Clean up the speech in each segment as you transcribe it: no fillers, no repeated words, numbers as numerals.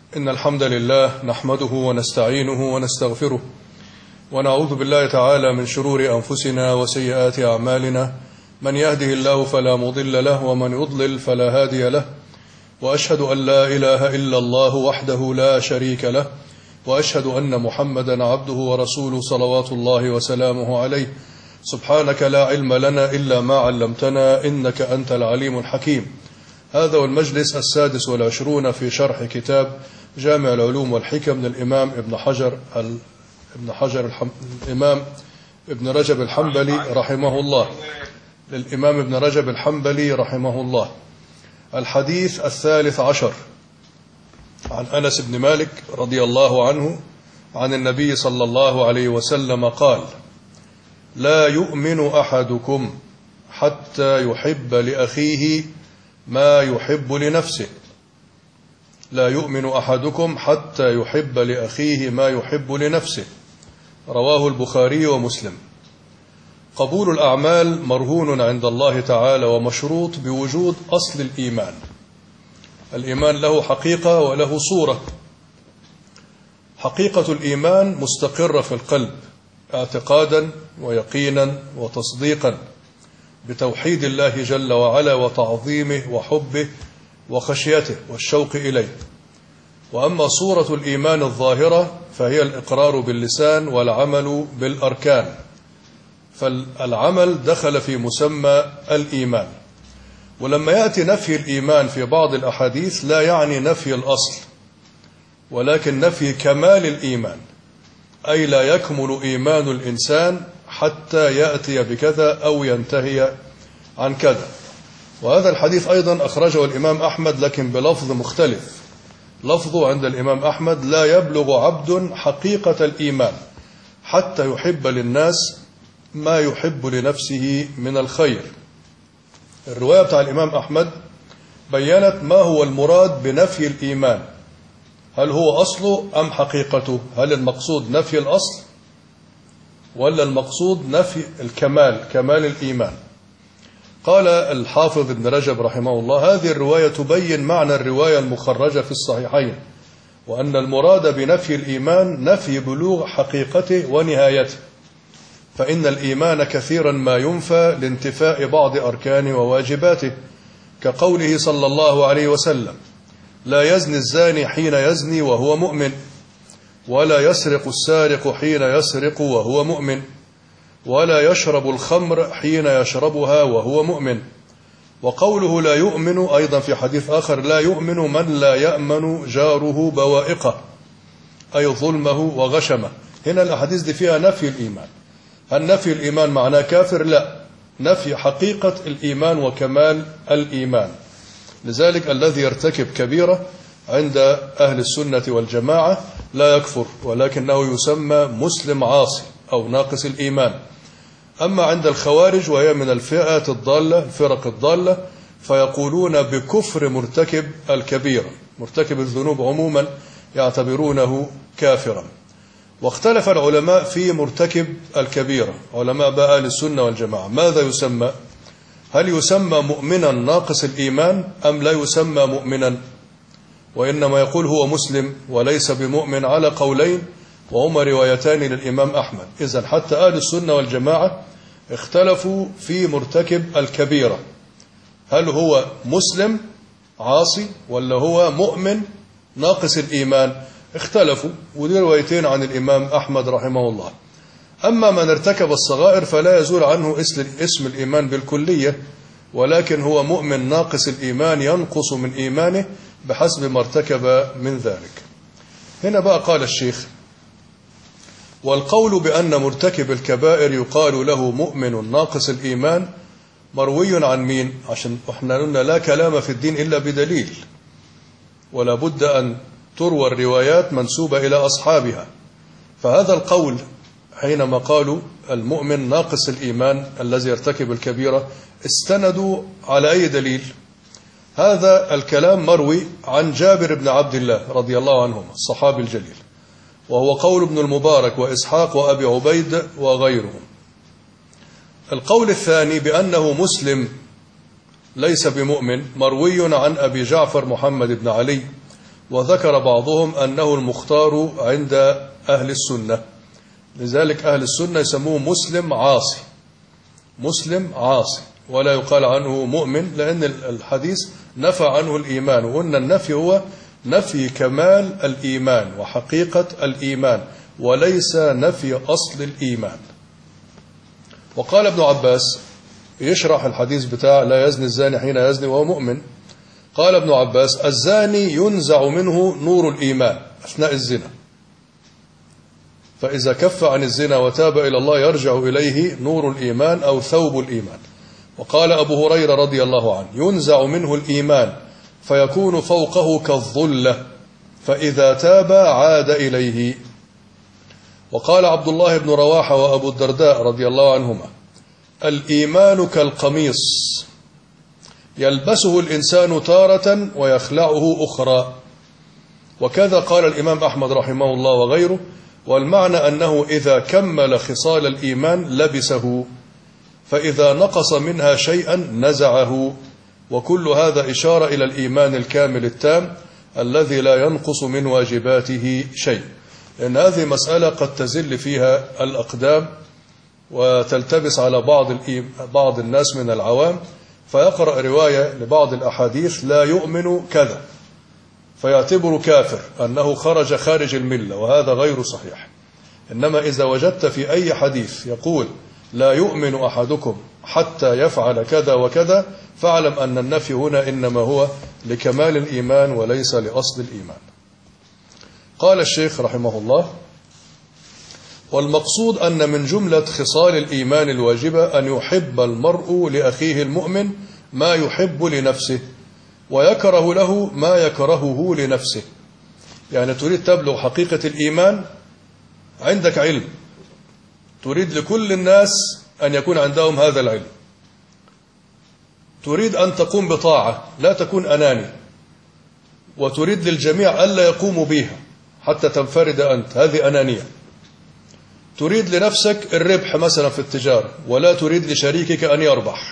إن الحمد لله نحمده ونستعينه ونستغفره ونعوذ بالله تعالى من شرور أنفسنا وسيئات أعمالنا، من يهده الله فلا مضل له ومن يضلل فلا هادي له، وأشهد أن لا إله إلا الله وحده لا شريك له، وأشهد أن محمدا عبده ورسوله صلوات الله وسلامه عليه. سبحانك لا علم لنا إلا ما علمتنا إنك أنت العليم الحكيم. هذا والمجلس 26 في شرح كتاب جامع العلوم والحكم للإمام الإمام ابن رجب الحنبلي رحمه الله، للإمام ابن رجب الحنبلي رحمه الله. الحديث 13 عن أنس بن مالك رضي الله عنه عن النبي صلى الله عليه وسلم قال: لا يؤمن أحدكم حتى يحب لأخيه ما يحب لنفسه. لا يؤمن أحدكم حتى يحب لأخيه ما يحب لنفسه. رواه البخاري ومسلم. قبول الأعمال مرهون عند الله تعالى ومشروط بوجود أصل الإيمان. الإيمان له حقيقة وله صورة. حقيقة الإيمان مستقرة في القلب اعتقادا ويقينا وتصديقا بتوحيد الله جل وعلا وتعظيمه وحبه وخشيته والشوق إليه. وأما صورة الإيمان الظاهرة فهي الإقرار باللسان والعمل بالأركان، فالعمل دخل في مسمى الإيمان. ولما يأتي نفي الإيمان في بعض الأحاديث لا يعني نفي الأصل، ولكن نفي كمال الإيمان، أي لا يكمل إيمان الإنسان حتى يأتي بكذا أو ينتهي عن كذا. وهذا الحديث أيضا أخرجه الإمام أحمد لكن بلفظ مختلف. لفظه عند الإمام أحمد: لا يبلغ عبد حقيقة الإيمان حتى يحب للناس ما يحب لنفسه من الخير. الرواية بتاع الإمام أحمد بيّنت ما هو المراد بنفي الإيمان، هل هو أصله أم حقيقته؟ هل المقصود نفي الأصل ولا المقصود نفي الكمال، كمال الإيمان؟ قال الحافظ ابن رجب رحمه الله: هذه الرواية تبين معنى الرواية المخرجة في الصحيحين، وأن المراد بنفي الإيمان نفي بلوغ حقيقته ونهايته، فإن الإيمان كثيرا ما ينفى لانتفاء بعض أركانه وواجباته، كقوله صلى الله عليه وسلم: لا يزني الزاني حين يزني وهو مؤمن، ولا يسرق السارق حين يسرق وهو مؤمن، ولا يشرب الخمر حين يشربها وهو مؤمن. وقوله لا يؤمن أيضا في حديث آخر: لا يؤمن من لا يأمن جاره بوائقه، أي ظلمه وغشمه. هنا الأحاديث دي فيها نفي الإيمان. هل نفي الإيمان معناه كافر؟ لا، نفي حقيقة الإيمان وكمال الإيمان. لذلك الذي يرتكب كبيرة عند أهل السنة والجماعة لا يكفر، ولكنه يسمى مسلم عاصي أو ناقص الإيمان. أما عند الخوارج وهي من الفئات الضالة، الفرق الضالة، فيقولون بكفر مرتكب الكبيرة، مرتكب الذنوب عموما يعتبرونه كافرا. واختلف العلماء في مرتكب الكبيرة، علماء بقى أهل السنة والجماعة، ماذا يسمى؟ هل يسمى مؤمنا ناقص الإيمان أم لا يسمى مؤمنا؟ وإنما يقول هو مسلم وليس بمؤمن على قولين، وهما روايتان للإمام أحمد. إذن حتى أهل السنة والجماعة اختلفوا في مرتكب الكبيرة، هل هو مسلم عاصي ولا هو مؤمن ناقص الإيمان؟ اختلفوا، ودي روايتين عن الإمام أحمد رحمه الله. أما من ارتكب الصغائر فلا يزول عنه اسم الإيمان بالكلية، ولكن هو مؤمن ناقص الإيمان ينقص من إيمانه بحسب ما ارتكب من ذلك. هنا بقى قال الشيخ: والقول بأن مرتكب الكبائر يقال له مؤمن ناقص الإيمان مروي عن مين؟ عشان احنا قلنا لا كلام في الدين إلا بدليل، ولا بد أن تروى الروايات منسوبة إلى أصحابها. فهذا القول حينما قالوا المؤمن ناقص الإيمان الذي يرتكب الكبيرة استندوا على أي دليل؟ هذا الكلام مروي عن جابر بن عبد الله رضي الله عنهما الصحابي الجليل، وهو قول ابن المبارك وإسحاق وأبي عبيد وغيرهم. القول الثاني بأنه مسلم ليس بمؤمن مروي عن أبي جعفر محمد بن علي وذكر بعضهم أنه المختار عند أهل السنة، لذلك أهل السنة يسموه مسلم عاصي، مسلم عاصي، ولا يقال عنه مؤمن، لأن الحديث نفى عنه الإيمان، وقلنا النفي هو نفي كمال الإيمان وحقيقة الإيمان، وليس نفي أصل الإيمان. وقال ابن عباس يشرح الحديث بتاع لا يزني الزاني حين يزني وهو مؤمن، قال ابن عباس: الزاني ينزع منه نور الإيمان أثناء الزنا، فإذا كف عن الزنا وتاب إلى الله يرجع إليه نور الإيمان أو ثوب الإيمان. وقال أبو هريرة رضي الله عنه: ينزع منه الإيمان فيكون فوقه كالظلة، فإذا تاب عاد إليه. وقال عبد الله بن رواحة وأبو الدرداء رضي الله عنهما: الإيمان كالقميص يلبسه الإنسان تارة ويخلعه أخرى. وكذا قال الإمام أحمد رحمه الله وغيره، والمعنى أنه إذا كمل خصال الإيمان لبسه، فإذا نقص منها شيئا نزعه. وكل هذا إشارة إلى الإيمان الكامل التام الذي لا ينقص من واجباته شيء، لأن هذه مسألة قد تزل فيها الأقدام وتلتبس على بعض الناس من العوام، فيقرأ رواية لبعض الأحاديث لا يؤمن كذا فيعتبر كافر، أنه خارج الملة، وهذا غير صحيح. إنما إذا وجدت في أي حديث يقول لا يؤمن أحدكم حتى يفعل كذا وكذا، فاعلم أن النفي هنا إنما هو لكمال الإيمان وليس لأصل الإيمان. قال الشيخ رحمه الله: والمقصود أن من جملة خصال الإيمان الواجبة أن يحب المرء لأخيه المؤمن ما يحب لنفسه، ويكره له ما يكرهه لنفسه. يعني تريد تبلغ حقيقة الإيمان، عندك علم، تريد لكل الناس أن يكون عندهم هذا العلم، تريد أن تقوم بطاعة لا تكون أناني، وتريد للجميع ألا يقوموا بها حتى تنفرد أنت، هذه أنانية. تريد لنفسك الربح مثلا في التجارة ولا تريد لشريكك أن يربح،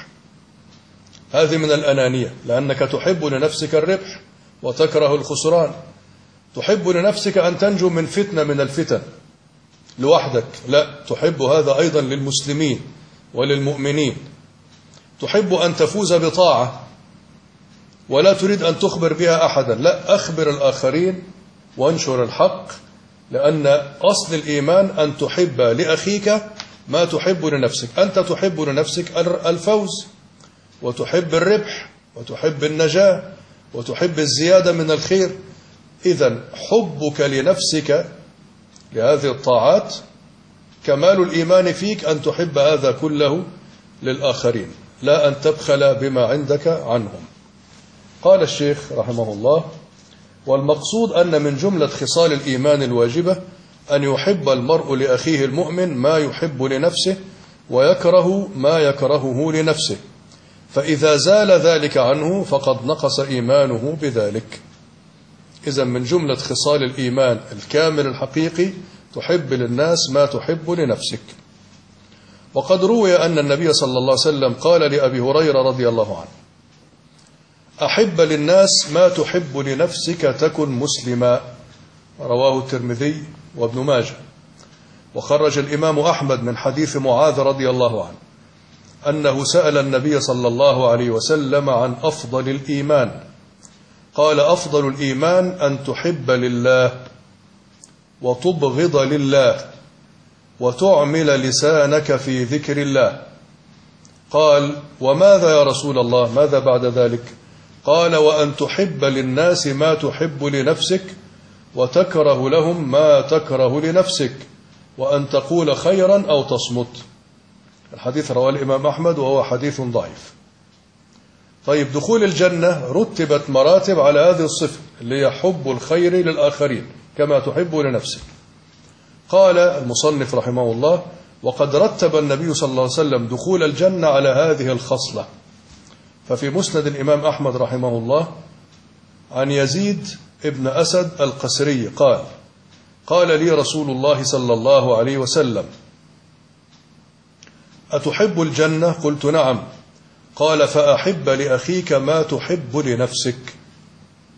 هذه من الأنانية، لأنك تحب لنفسك الربح وتكره الخسران. تحب لنفسك أن تنجو من فتنة من الفتن لوحدك، لا، تحب هذا أيضا للمسلمين وللمؤمنين. تحب أن تفوز بطاعة ولا تريد أن تخبر بها أحدا، لا، أخبر الآخرين وانشر الحق، لأن أصل الإيمان أن تحب لأخيك ما تحب لنفسك. أنت تحب لنفسك الفوز وتحب الربح وتحب النجاة وتحب الزيادة من الخير، إذن حبك لنفسك لهذه الطاعات كمال الإيمان فيك، أن تحب هذا كله للآخرين، لا أن تبخل بما عندك عنهم. قال الشيخ رحمه الله: والمقصود أن من جملة خصال الإيمان الواجبة أن يحب المرء لأخيه المؤمن ما يحب لنفسه ويكره ما يكرهه لنفسه، فإذا زال ذلك عنه فقد نقص إيمانه بذلك. إذن من جملة خصال الإيمان الكامل الحقيقي تحب للناس ما تحب لنفسك. وقد روي أن النبي صلى الله عليه وسلم قال لأبي هريرة رضي الله عنه: أحب للناس ما تحب لنفسك تكن مسلما، رواه الترمذي وابن ماجه. وخرج الإمام أحمد من حديث معاذ رضي الله عنه أنه سأل النبي صلى الله عليه وسلم عن أفضل الإيمان، قال: أفضل الإيمان أن تحب لله وتبغض لله وتعمل لسانك في ذكر الله. قال: وماذا يا رسول الله، ماذا بعد ذلك؟ قال: وأن تحب للناس ما تحب لنفسك وتكره لهم ما تكره لنفسك وأن تقول خيرا أو تصمت. الحديث رواه الإمام أحمد وهو حديث ضعيف. طيب، دخول الجنة رتبت مراتب على هذه الصفة اللي هي حب الخير للآخرين كما تحب لنفسك. قال المصنف رحمه الله: وقد رتب النبي صلى الله عليه وسلم دخول الجنة على هذه الخصلة. ففي مسند الإمام أحمد رحمه الله عن يزيد ابن أسد القسري قال: قال لي رسول الله صلى الله عليه وسلم: أتحب الجنة؟ قلت: نعم. قال: فأحب لأخيك ما تحب لنفسك.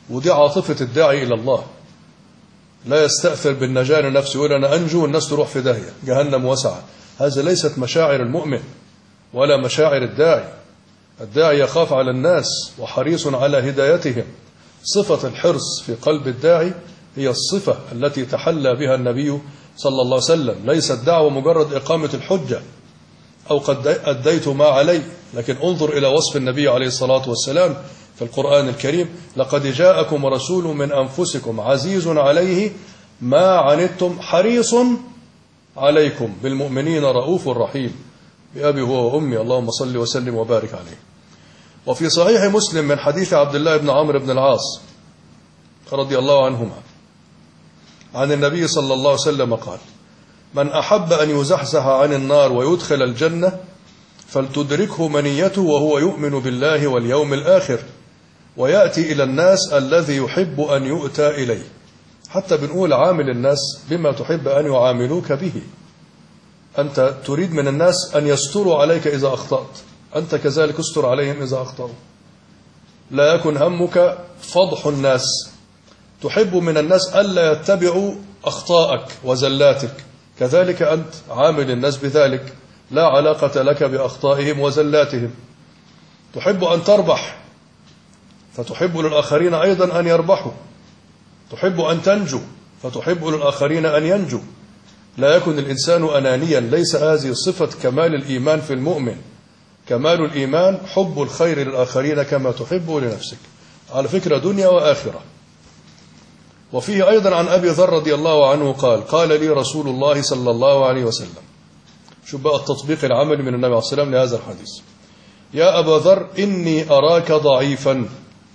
ودي عاطفة الداعي إلى الله، لا يستأثر بالنجاة لنفسه، يقول أنا أنجو والناس تروح في داهية جهنم واسعة. هذا ليست مشاعر المؤمن ولا مشاعر الداعي. الداعي يخاف على الناس وحريص على هدايتهم. صفة الحرص في قلب الداعي هي الصفة التي تحلى بها النبي صلى الله عليه وسلم. ليس الدعوة مجرد إقامة الحجة أو قد أديت ما علي، لكن انظر إلى وصف النبي عليه الصلاة والسلام في القرآن الكريم: لقد جاءكم رسول من أنفسكم عزيز عليه ما عنتم حريص عليكم بالمؤمنين رؤوف رحيم. بأبي هو وأمي اللهم صل وسلم وبارك عليه. وفي صحيح مسلم من حديث عبد الله بن عمرو بن العاص رضي الله عنهما عن النبي صلى الله عليه وسلم قال: من أحب أن يزحزح عن النار ويدخل الجنة فلتدركه منيته وهو يؤمن بالله واليوم الآخر ويأتي إلى الناس الذي يحب أن يؤتى إليه. حتى بنقول عامل الناس بما تحب أن يعاملوك به. أنت تريد من الناس أن يستروا عليك إذا أخطأت، أنت كذلك استر عليهم إذا أخطأوا. لا يكن همك فضح الناس، تحب من الناس ألا يتبعوا أخطاءك وزلاتك، كذلك أنت عامل الناس بذلك، لا علاقة لك بأخطائهم وزلاتهم. تحب أن تربح فتحب للآخرين أيضا أن يربحوا، تحب أن تنجو فتحب للآخرين أن ينجوا. لا يكن الإنسان أنانيا، ليس هذه صفة كمال الإيمان في المؤمن. كمال الإيمان حب الخير للآخرين كما تحب لنفسك، على فكرة دنيا وآخرة. وفيه أيضا عن أبي ذر رضي الله عنه قال: قال لي رسول الله صلى الله عليه وسلم، شوف بقى التطبيق العملي من النبي عليه الصلاة والسلام لهذا الحديث: يا أبا ذر إني أراك ضعيفا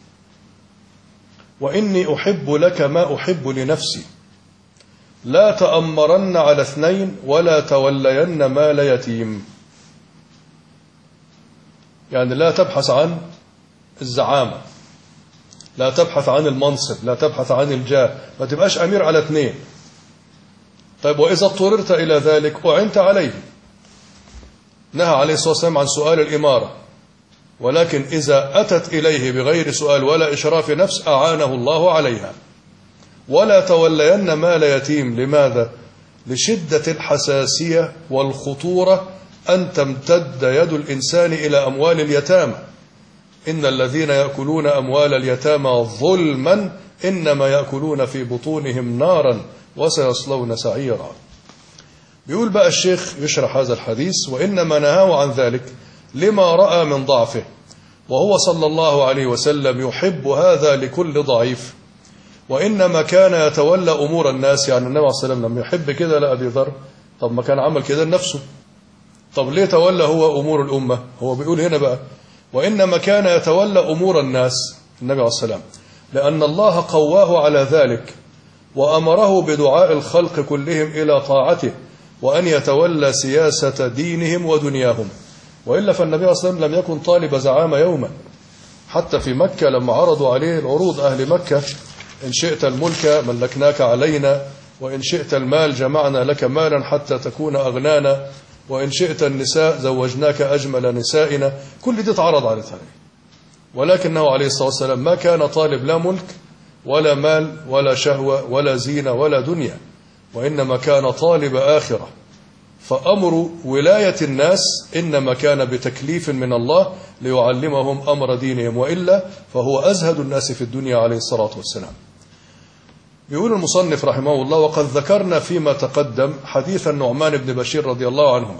وإني أحب لك ما أحب لنفسي، لا تأمرن على اثنين ولا تولين مال يتيم. يعني لا تبحث عن الزعامة، لا تبحث عن المنصب، لا تبحث عن الجاه، ما تبقاش أمير على اثنين. طيب وإذا اضطررت إلى ذلك أعنت عليه. نهى عليه الصلاة والسلام عن سؤال الإمارة، ولكن إذا أتت إليه بغير سؤال ولا إشراف نفس أعانه الله عليها. ولا تولين مال يتيم. لماذا؟ لشدة الحساسية والخطورة أن تمتد يد الإنسان إلى أموال اليتامى. إن الذين يأكلون أموال اليتامى ظلما إنما يأكلون في بطونهم نارا وسيصلون سعيرا. بيقول بقى الشيخ يشرح هذا الحديث: وإنما نهاه عن ذلك لما رأى من ضعفه، وهو صلى الله عليه وسلم يحب هذا لكل ضعيف، وإنما كان يتولى أمور الناس. يعني النبي عليه الصلاة والسلام لما يحب كده لأبي ذر، طب ما كان عمل كده لنفسه، طب ليه تولى هو أمور الأمة؟ هو بيقول هنا بقى: وإنما كان يتولى أمور الناس النبي عليه الصلاة والسلام لأن الله قواه على ذلك وأمره بدعاء الخلق كلهم إلى طاعته وأن يتولى سياسة دينهم ودنياهم. وإلا فالنبي صلى الله عليه وسلم لم يكن طالب زعامة يوما. حتى في مكة لما عرضوا عليه العروض أهل مكة: إن شئت الملك ملكناك علينا، وإن شئت المال جمعنا لك مالا حتى تكون أغنانا، وإن شئت النساء زوجناك أجمل نسائنا. كل دي اتعرض عليه، ولكنه عليه الصلاة والسلام ما كان طالب لا ملك ولا مال ولا شهوة ولا زينة ولا دنيا، وإنما كان طالب آخرة. فأمر ولاية الناس إنما كان بتكليف من الله ليعلمهم أمر دينهم، وإلا فهو أزهد الناس في الدنيا عليه الصلاة والسلام. يقول المصنف رحمه الله: وقد ذكرنا فيما تقدم حديث النعمان بن بشير رضي الله عنهما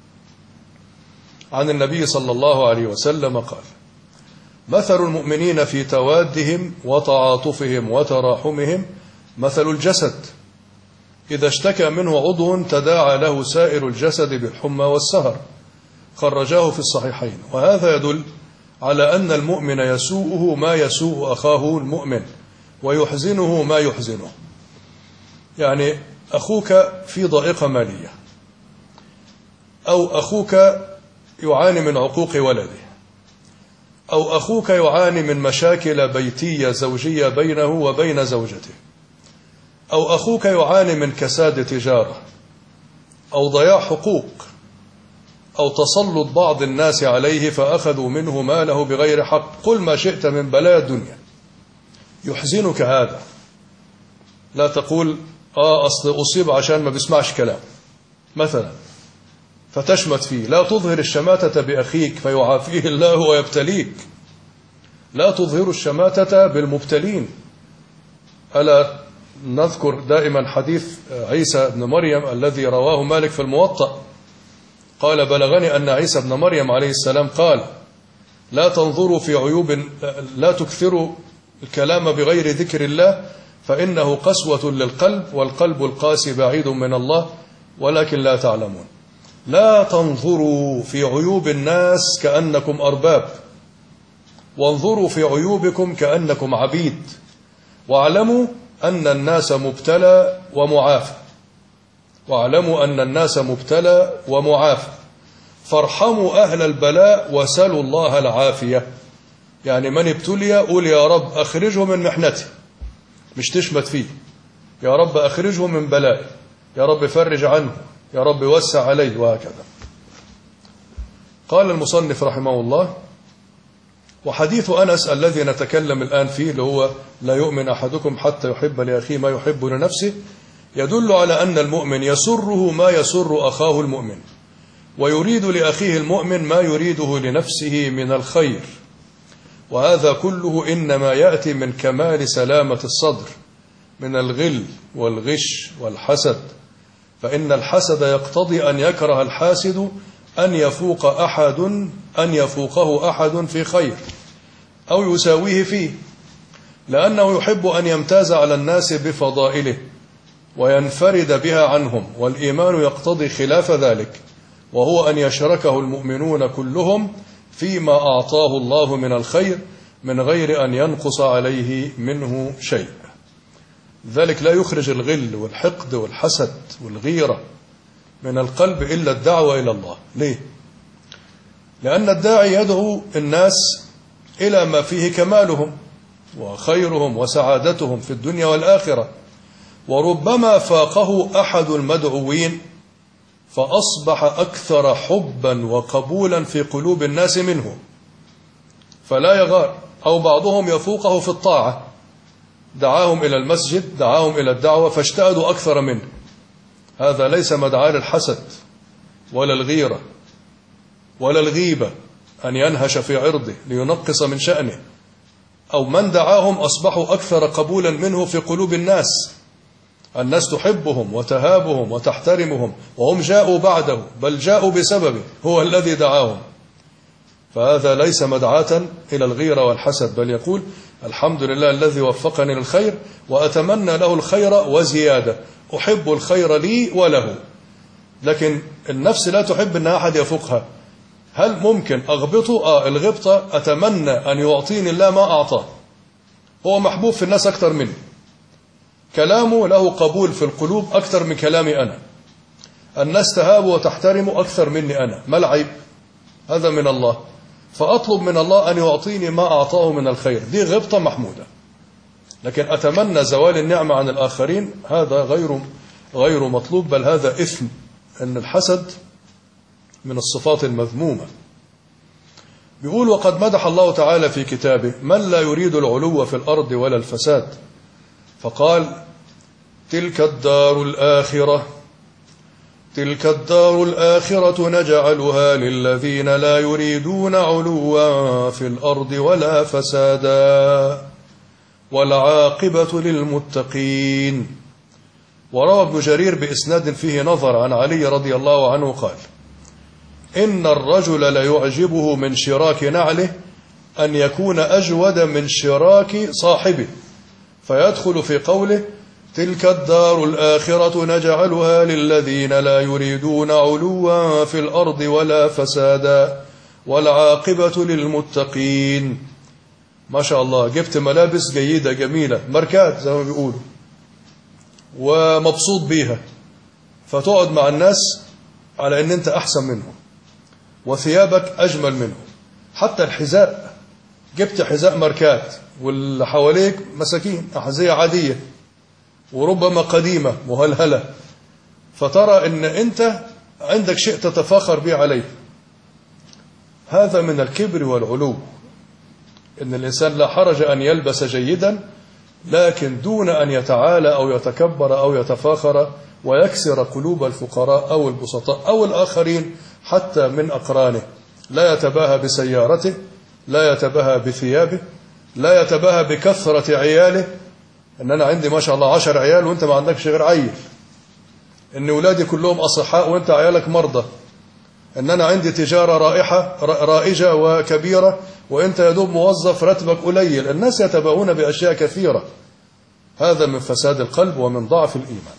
عن النبي صلى الله عليه وسلم قال: مثل المؤمنين في توادهم وتعاطفهم وتراحمهم مثل الجسد إذا اشتكى منه عضو تداعى له سائر الجسد بالحمى والسهر، خرجاه في الصحيحين. وهذا يدل على أن المؤمن يسوءه ما يسوء أخاه المؤمن ويحزنه ما يحزنه. يعني أخوك في ضائقة مالية، أو أخوك يعاني من عقوق ولده، أو أخوك يعاني من مشاكل بيتية زوجية بينه وبين زوجته، أو أخوك يعاني من كساد تجارة، أو ضياع حقوق، أو تسلط بعض الناس عليه فأخذوا منه ماله بغير حق، قل ما شئت من بلايا الدنيا. يحزنك هذا، لا تقول أصل أصيب عشان ما بيسمعش كلام مثلا فتشمت فيه. لا تظهر الشماتة بأخيك فيعافيه الله ويبتليك. لا تظهر الشماتة بالمبتلين. ألا نذكر دائما حديث عيسى بن مريم الذي رواه مالك في الموطأ، قال بلغني أن عيسى بن مريم عليه السلام قال لا تنظروا في عيوب، لا تكثروا الكلام بغير ذكر الله فإنه قسوة للقلب والقلب القاسي بعيد من الله ولكن لا تعلمون. لا تنظروا في عيوب الناس كأنكم أرباب، وانظروا في عيوبكم كأنكم عبيد، واعلموا أن الناس مبتلى ومعافى. واعلموا أن الناس مبتلى ومعافى فارحموا أهل البلاء وسلوا الله العافية. يعني من ابتلي قول يا رب أخرجه من محنته، مش تشمت فيه. يا رب أخرجه من بلائه، يا رب فرج عنه، يا رب وسع عليه، وهكذا. قال المصنف رحمه الله: وحديث أنس الذي نتكلم الآن فيه اللي هو لا يؤمن أحدكم حتى يحب لأخيه ما يحب لنفسه، يدل على أن المؤمن يسره ما يسر أخاه المؤمن، ويريد لأخيه المؤمن ما يريده لنفسه من الخير، وهذا كله إنما يأتي من كمال سلامة الصدر من الغل والغش والحسد، فإن الحسد يقتضي أن يكره الحاسد أن يفوقه أحد في خير أو يساويه فيه، لأنه يحب أن يمتاز على الناس بفضائله وينفرد بها عنهم، والإيمان يقتضي خلاف ذلك، وهو أن يشركه المؤمنون كلهم فيما أعطاه الله من الخير من غير أن ينقص عليه منه شيء. ذلك لا يخرج الغل والحقد والحسد والغيرة من القلب إلا الدعوة إلى الله. ليه؟ لأن الداعي يدعو الناس إلى ما فيه كمالهم وخيرهم وسعادتهم في الدنيا والآخرة، وربما فاقه أحد المدعوين فأصبح أكثر حبا وقبولا في قلوب الناس منه فلا يغار، أو بعضهم يفوقه في الطاعة، دعاهم إلى المسجد، دعاهم إلى الدعوة فاجتهدوا أكثر منه. هذا ليس مدعاة للحسد ولا الغيرة ولا الغيبة أن ينهش في عرضه لينقص من شأنه، أو من دعاهم أصبحوا أكثر قبولا منه في قلوب الناس. الناس تحبهم وتهابهم وتحترمهم وهم جاءوا بعده، بل جاءوا بسببه، هو الذي دعاهم. فهذا ليس مدعاة إلى الغيرة والحسد، بل يقول الحمد لله الذي وفقني للخير وأتمنى له الخير وزيادة، أحب الخير لي وله. لكن النفس لا تحب أن أحد يفوقها. هل ممكن أغبطه؟ الغبطة أتمنى أن يعطيني الله ما أعطاه، هو محبوب في الناس أكثر مني، كلامه له قبول في القلوب أكثر من كلامي أنا، الناس تهابه وتحترمه أكثر مني أنا، ما العيب؟ هذا من الله، فأطلب من الله أن يعطيني ما أعطاه من الخير، دي غبطة محمودة. لكن أتمنى زوال النعمة عن الآخرين هذا غير مطلوب، بل هذا إثم. أن الحسد من الصفات المذمومة. بيقول وقد مدح الله تعالى في كتابه من لا يريد العلو في الأرض ولا الفساد، فقال تلك الدار الآخرة نجعلها للذين لا يريدون علوا في الأرض ولا فسادا والعاقبة للمتقين. وروى ابن جرير بإسناد فيه نظر عن علي رضي الله عنه قال إن الرجل ليعجبه من شراك نعله أن يكون أجود من شراك صاحبه، فيدخل في قوله تلك الدار الآخرة نجعلها للذين لا يريدون علوا في الأرض ولا فسادا والعاقبة للمتقين. ما شاء الله، جبت ملابس جيدة جميلة، ماركات زي ما بيقولوا، ومبسوط بيها، فتقعد مع الناس على ان انت احسن منهم وثيابك اجمل منهم. حتى الحذاء، جبت حذاء ماركات واللي حواليك مساكين احذية عادية وربما قديمة مهلهلة، فترى ان انت عندك شيء تتفاخر به عليه. هذا من الكبر والعلو. ان الانسان لا حرج ان يلبس جيدا لكن دون أن يتعالى أو يتكبر أو يتفاخر ويكسر قلوب الفقراء أو البسطاء أو الآخرين حتى من أقرانه. لا يتباهى بسيارته، لا يتباهى بثيابه، لا يتباهى بكثرة عياله، إن أنا عندي ما شاء الله 10 عيال وإنت ما عندكش غير عيل، إن أولادي كلهم أصحاء وإنت عيالك مرضى، إن أنا عندي تجارة رائجة وكبيرة وإنت يدوب موظف راتبك قليل. الناس يتباهون بأشياء كثيرة. هذا من فساد القلب ومن ضعف الإيمان.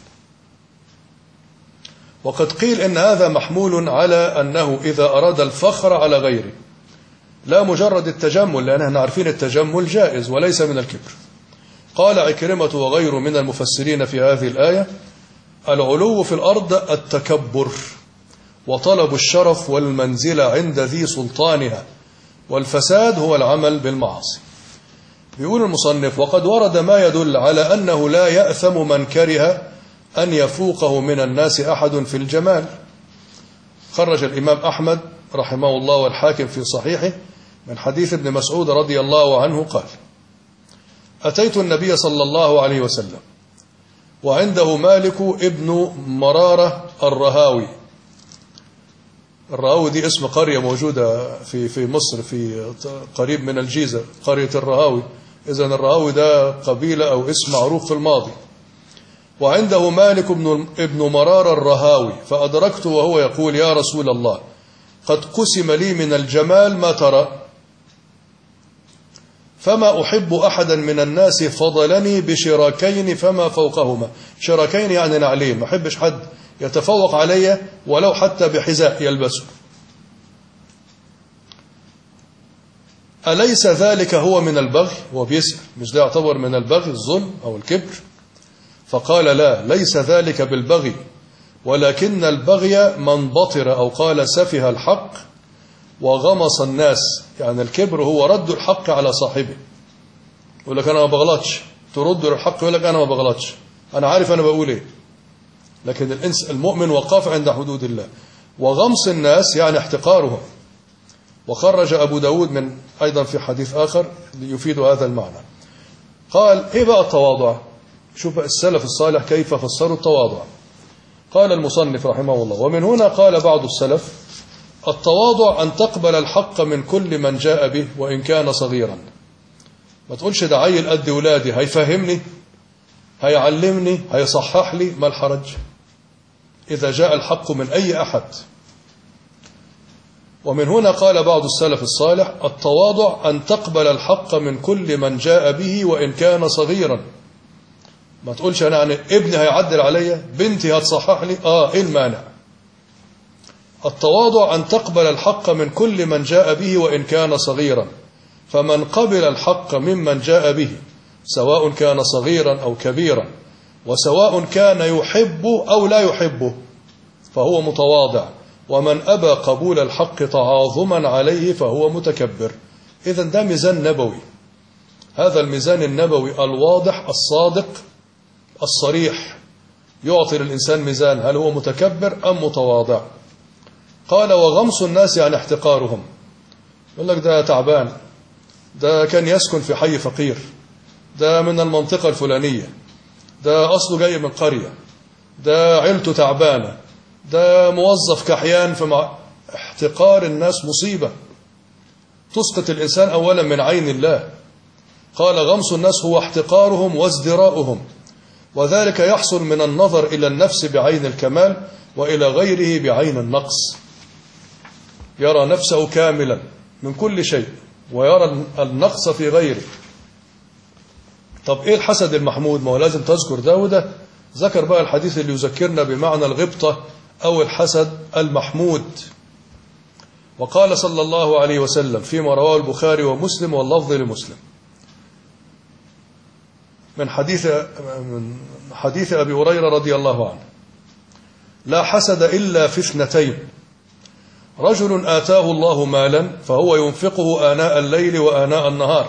وقد قيل إن هذا محمول على أنه إذا أراد الفخر على غيره، لا مجرد التجمل، لأن احنا عارفين التجمل جائز وليس من الكبر. قال عكرمة وغيره من المفسرين في هذه الآية: العلو في الأرض التكبر وطلب الشرف والمنزلة عند ذي سلطانها، والفساد هو العمل بالمعاصي. بيقول المصنف: وقد ورد ما يدل على أنه لا يأثم من كره أن يفوقه من الناس أحد في الجمال. خرج الإمام أحمد رحمه الله والحاكم في صحيحه من حديث ابن مسعود رضي الله عنه قال: أتيت النبي صلى الله عليه وسلم وعنده مالك ابن مرارة الرهاوي. الرهاوي دي اسم قرية موجودة في مصر، في قريب من الجيزة، قرية الرهاوي. إذن الرهاوي ده قبيلة أو اسم معروف في الماضي. وعنده مالك ابن مرارة الرهاوي، فأدركته وهو يقول: يا رسول الله، قد قسم لي من الجمال ما ترى، فما أحب أحدا من الناس فضلني بشراكين فما فوقهما. شراكين يعني نعلين، ما أحبش حد يتفوق علي ولو حتى بحذاء يلبسه. أليس ذلك هو من البغي؟ هو بيسأل، مش ده يعتبر من البغي الظلم أو الكبر؟ فقال: لا، ليس ذلك بالبغي، ولكن البغي من بطر أو قال سفه الحق وغمص الناس. يعني الكبر هو رد الحق على صاحبه. يقول لك أنا ما بغلطش، ترد الحق يقول لك أنا ما بغلطش، أنا عارف أنا بقول إيه. لكن المؤمن وقاف عند حدود الله. وغمص الناس يعني احتقارهم. وخرج أبو داود من أيضا في حديث آخر يفيد هذا المعنى. قال: إيه بقى التواضع؟ شوف السلف الصالح كيف فسروا التواضع. قال المصنف رحمه الله: ومن هنا قال بعض السلف: التواضع أن تقبل الحق من كل من جاء به وإن كان صغيرا. ما تقولش ده عيل قد ولادي، هيفهمني، هيعلمني، هيصحح لي، ما الحرج إذا جاء الحق من أي أحد. ومن هنا قال بعض السلف الصالح: التواضع أن تقبل الحق من كل من جاء به وإن كان صغيرا. ما تقولش أنا يعني ابني هيعدل عليا، بنتي هتصحح لي، إيه المانع؟ التواضع أن تقبل الحق من كل من جاء به وإن كان صغيرا، فمن قبل الحق ممن جاء به سواء كان صغيرا أو كبيرا، وسواء كان يحبه أو لا يحبه، فهو متواضع. ومن أبى قبول الحق تعاظما عليه فهو متكبر. إذن ده ميزان نبوي، هذا الميزان النبوي الواضح الصادق الصريح يعطي للإنسان ميزان، هل هو متكبر أم متواضع. قال: وغمص الناس يعني احتقارهم. يقول لك ده تعبان، ده كان يسكن في حي فقير، ده من المنطقة الفلانية، ده أصله جاي من قرية، ده عيلته تعبانة، ده موظف كحيان. احتقار الناس مصيبة تسقط الإنسان أولا من عين الله. قال: غمص الناس هو احتقارهم وازدراؤهم، وذلك يحصل من النظر إلى النفس بعين الكمال وإلى غيره بعين النقص. يرى نفسه كاملا من كل شيء ويرى النقص في غيره. طب إيه الحسد المحمود؟ ما هو لازم تذكر ده وده. ذكر بقى الحديث اللي يذكرنا بمعنى الغبطة أو الحسد المحمود. وقال صلى الله عليه وسلم فيما رواه البخاري ومسلم واللفظ لمسلم من حديث أبي هريرة رضي الله عنه: لا حسد إلا في اثنتين: رجل آتاه الله مالا فهو ينفقه آناء الليل وآناء النهار،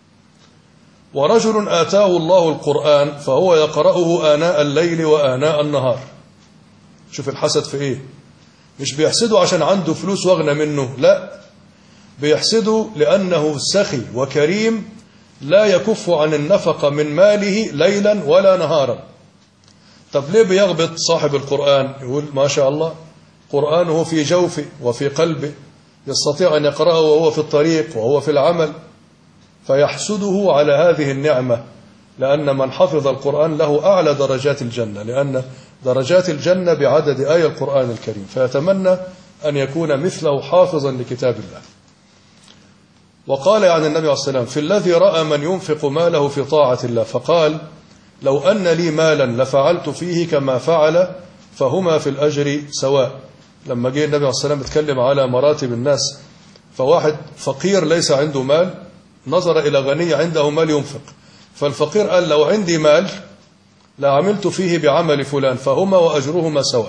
ورجل آتاه الله القرآن فهو يقرأه آناء الليل وآناء النهار. شوف الحسد في إيه؟ مش بيحسده عشان عنده فلوس واغنى منه، لا، بيحسده لأنه سخي وكريم لا يكف عن النفقة من ماله ليلا ولا نهارا. طب ليه بيغبط صاحب القرآن؟ يقول ما شاء الله قرآنه في جوفه وفي قلبه، يستطيع أن يقرأه وهو في الطريق وهو في العمل، فيحسده على هذه النعمة، لأن من حفظ القرآن له أعلى درجات الجنة، لأن درجات الجنة بعدد آية القرآن الكريم، فيتمنى أن يكون مثله حافظا لكتاب الله. وقال عن النبي عليه الصلاة والسلام في الذي رأى من ينفق ماله في طاعة الله فقال لو أن لي مالا لفعلت فيه كما فعل فهما في الأجر سواء. لما جاء النبي عليه الصلاة والسلام يتكلم على مراتب الناس، فواحد فقير ليس عنده مال نظر إلى غني عنده مال ينفق، فالفقير قال لو عندي مال لعملت فيه بعمل فلان فهما وأجرهما سواء.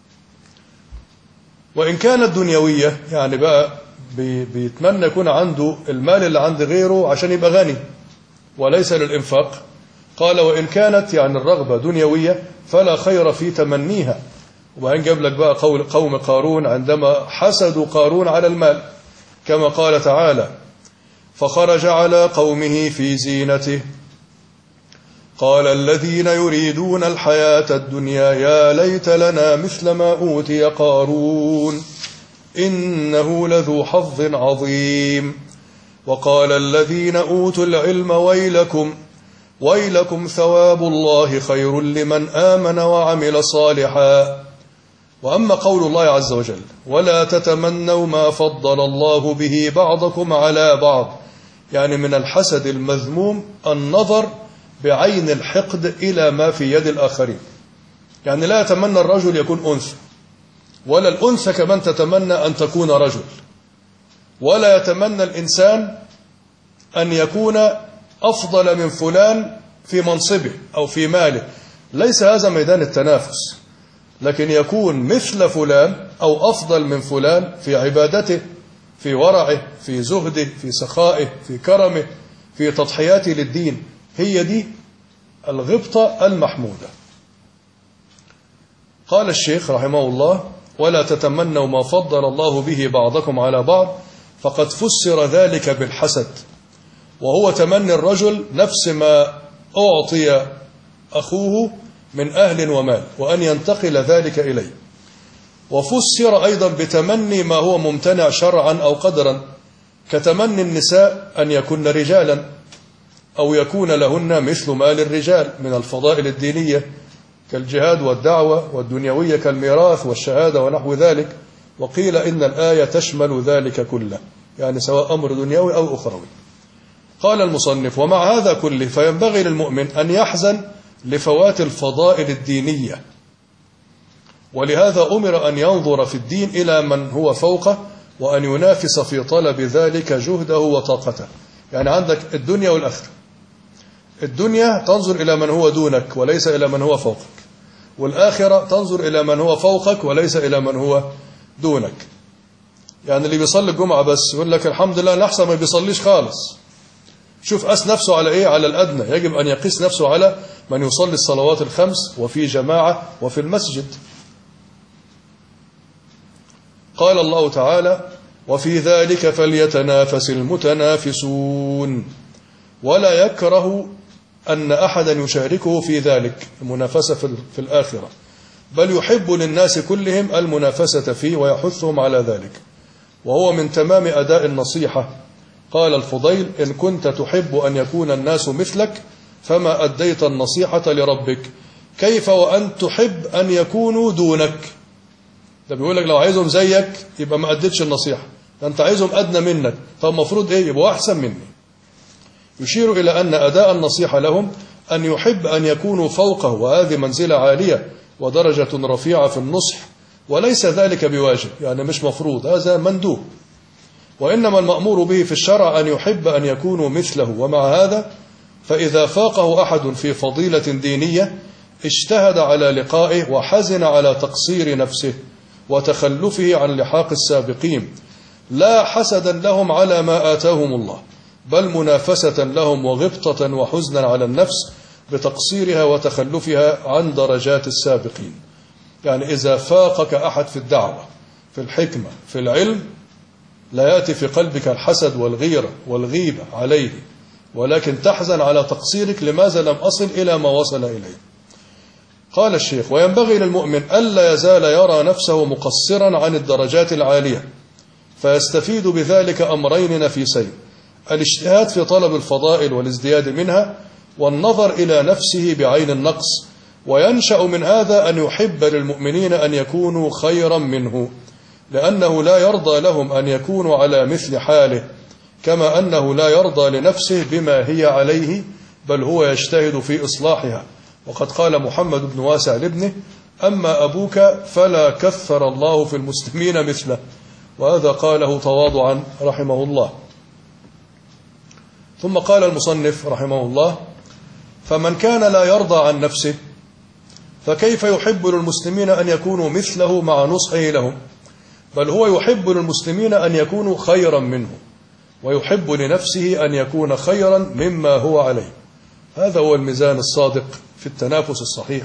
وإن كانت دنيوية يعني بقى بيتمنى يكون عنده المال اللي عند غيره عشان يبقى غني وليس للإنفاق، قال وإن كانت يعني الرغبة دنيوية فلا خير في تمنيها. وبعدين جاب لك بقى قول قوم قارون عندما حسدوا قارون على المال، كما قال تعالى فخرج على قومه في زينته قال الذين يريدون الحياة الدنيا يا ليت لنا مثل ما أوتي قارون إنه لذو حظ عظيم. وقال الذين أوتوا العلم ويلكم ثواب الله خير لمن آمن وعمل صالحا. وأما قول الله عز وجل ولا تتمنوا ما فضل الله به بعضكم على بعض، يعني من الحسد المذموم النظر بعين الحقد إلى ما في يد الآخرين، يعني لا يتمنى الرجل يكون أنثى، ولا الأنثى كمان تتمنى أن تكون رجل، ولا يتمنى الإنسان أن يكون أفضل من فلان في منصبه أو في ماله، ليس هذا ميدان التنافس، لكن يكون مثل فلان أو أفضل من فلان في عبادته، في ورعه، في زهده، في سخائه، في كرمه، في تضحياته للدين. هي دي الغبطة المحمودة. قال الشيخ رحمه الله ولا تتمنوا ما فضل الله به بعضكم على بعض، فقد فسر ذلك بالحسد، وهو تمني الرجل نفس ما أعطي أخوه من أهل ومال وأن ينتقل ذلك إليه. وفسر أيضا بتمني ما هو ممتنع شرعا أو قدرا، كتمني النساء أن يكن رجالا أو يكون لهن مثل مال الرجال من الفضائل الدينية كالجهاد والدعوة، والدنيوية كالميراث والشهادة ونحو ذلك. وقيل إن الآية تشمل ذلك كله، يعني سواء أمر دنيوي أو أخروي. قال المصنف ومع هذا كله فينبغي للمؤمن أن يحزن لفوات الفضائل الدينية، ولهذا أمر أن ينظر في الدين إلى من هو فوقه وأن ينافس في طلب ذلك جهده وطاقته. يعني عندك الدنيا والآخرة، الدنيا تنظر إلى من هو دونك وليس إلى من هو فوقك، والآخرة تنظر إلى من هو فوقك وليس إلى من هو دونك. يعني اللي بيصلي الجمعة بس يقول لك الحمد لله نحسن ما بيصليش خالص، شوف قاس نفسه على إيه؟ على الأدنى. يجب أن يقيس نفسه على من يصلي الصلوات الخمس وفي جماعة وفي المسجد. قال الله تعالى وفي ذلك فليتنافس المتنافسون، ولا يكره أن أحدا يشاركه في ذلك المنافسة في الآخرة، بل يحب للناس كلهم المنافسة فيه ويحثهم على ذلك، وهو من تمام أداء النصيحة. قال الفضيل إن كنت تحب أن يكون الناس مثلك فما أديت النصيحة لربك، كيف وأن تحب أن يكونوا دونك؟ ده بيقول لك لو عايزهم زيك يبقى ما أديتش النصيحة، ده أنت عايزهم أدنى منك، طب مفروض إيه؟ يبقوا أحسن مني. يشير إلى أن أداء النصيحة لهم أن يحب أن يكونوا فوقه، وهذه منزلة عالية ودرجة رفيعة في النصح، وليس ذلك بواجب، يعني مش مفروض، هذا مندوب، وإنما المأمور به في الشرع أن يحب أن يكونوا مثله. ومع هذا فإذا فاقه أحد في فضيلة دينية اجتهد على لقائه وحزن على تقصير نفسه وتخلفه عن لحاق السابقين، لا حسدا لهم على ما آتاهم الله، بل منافسة لهم وغبطة وحزنا على النفس بتقصيرها وتخلفها عن درجات السابقين. يعني إذا فاقك أحد في الدعوة، في الحكمة، في العلم، لا يأتي في قلبك الحسد والغيرة والغيبة عليه ولكن تحزن على تقصيرك لماذا لم أصل إلى ما وصل إليه. قال الشيخ: وينبغي للمؤمن ألا يزال يرى نفسه مقصرا عن الدرجات العالية، فيستفيد بذلك أمرين نفيسين: الاجتهاد في طلب الفضائل والازدياد منها، والنظر إلى نفسه بعين النقص. وينشأ من هذا أن يحب للمؤمنين أن يكونوا خيرا منه، لأنه لا يرضى لهم أن يكونوا على مثل حاله، كما أنه لا يرضى لنفسه بما هي عليه، بل هو يجتهد في إصلاحها. وقد قال محمد بن واسع لابنه: أما أبوك فلا كثر الله في المسلمين مثله. وهذا قاله تواضعا رحمه الله. ثم قال المصنف رحمه الله: فمن كان لا يرضى عن نفسه فكيف يحب للمسلمين أن يكونوا مثله مع نصحه لهم؟ بل هو يحب للمسلمين أن يكونوا خيرا منه، ويحب لنفسه أن يكون خيرا مما هو عليه. هذا هو الميزان الصادق في التنافس الصحيح.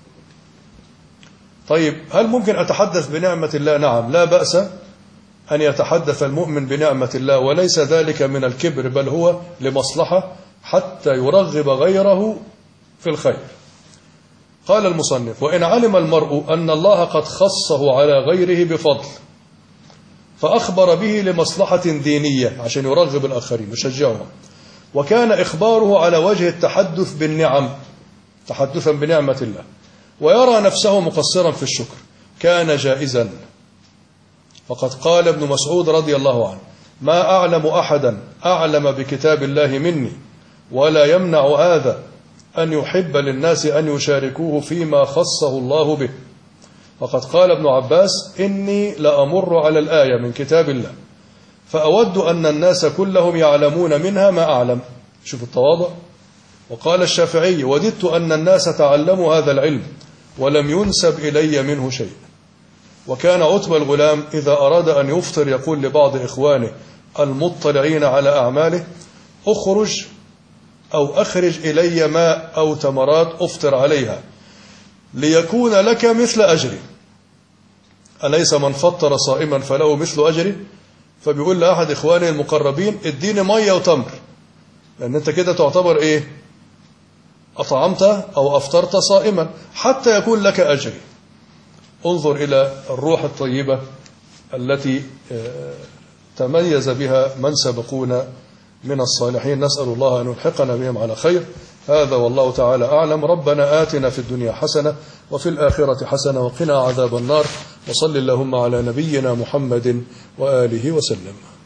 طيب، هل ممكن أتحدث بنعمة الله؟ نعم، لا بأس أن يتحدث المؤمن بنعمة الله، وليس ذلك من الكبر، بل هو لمصلحة حتى يرغب غيره في الخير. قال المصنف: وإن علم المرء أن الله قد خصه على غيره بفضل فأخبر به لمصلحة دينية عشان يرغب الآخرين ويشجعهم، وكان إخباره على وجه التحدث بالنعم تحدثا بنعمة الله، ويرى نفسه مقصرا في الشكر، كان جائزا. فقد قال ابن مسعود رضي الله عنه: ما أعلم أحدا أعلم بكتاب الله مني، ولا يمنع هذا أن يحب للناس أن يشاركوه فيما خصه الله به. وقد قال ابن عباس: إني لأمر على الآية من كتاب الله فأود أن الناس كلهم يعلمون منها ما أعلم. شوف التواضع. وقال الشافعي: وددت أن الناس تعلموا هذا العلم ولم ينسب إلي منه شيء. وكان عتبة الغلام إذا أراد أن يفطر يقول لبعض إخوانه المطلعين على أعماله: أخرج أو أخرج إلي ماء أو تمرات أفطر عليها ليكون لك مثل أجري، أليس من فطر صائما فله مثل أجري؟ فبيقول لأحد إخوانه المقربين: اديني مية وتمر، لأن أنت كده تعتبر إيه؟ أطعمت أو أفطرت صائما حتى يكون لك أجري. انظر إلى الروح الطيبة التي تميز بها من سبقونا من الصالحين. نسأل الله أن يلحقنا بهم على خير. هذا والله تعالى أعلم. ربنا آتنا في الدنيا حسنة وفي الآخرة حسنة وقنا عذاب النار. وصل اللهم على نبينا محمد وآله وسلم.